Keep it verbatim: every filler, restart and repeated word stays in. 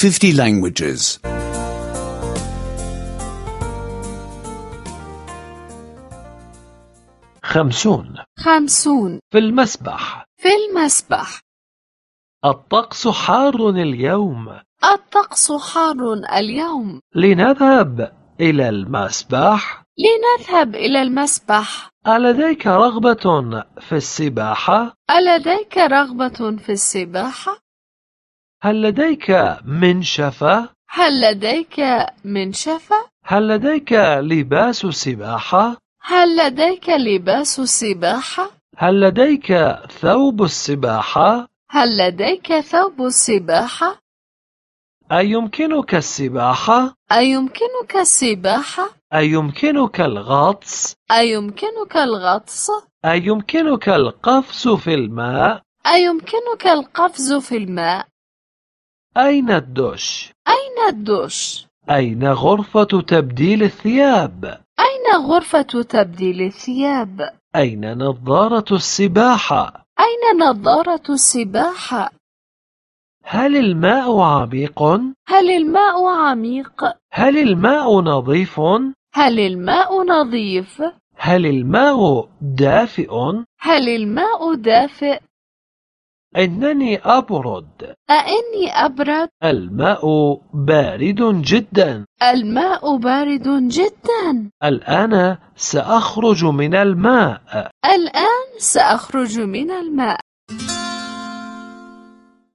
fifty languages. خمسون. خمسون. في المسبح. في المسبح. الطقس حار اليوم. الطقس حار اليوم. لنذهب إلى المسبح. لنذهب إلى المسبح. ألديك رغبة في السباحة؟ ألديك رغبة في السباحة؟ هل لديك منشفة؟ هل لديك منشفة؟ هل لديك لباس سباحة؟ هل لديك لباس سباحة؟ هل لديك ثوب السباحة؟ هل لديك ثوب السباحة؟ أيمكنك السباحة؟ أيمكنك السباحة؟ أيمكنك الغطس؟ أيمكنك الغطس؟ أيمكنك القفز في الماء؟ أيمكنك القفز في الماء؟ أين الدش؟ أين الدش؟ أين غرفة تبديل الثياب؟ أين غرفة تبديل الثياب؟ أين نظارة السباحة؟ أين نظارة السباحة؟ هل الماء عميق؟ هل الماء عميق؟ هل الماء نظيف؟ هل الماء نظيف؟ هل الماء دافئ؟ هل الماء دافئ؟ إنني أبرد. أإني أبرد؟ الماء بارد جدا. الماء بارد جدا. الآن سأخرج من الماء. الآن سأخرج من الماء.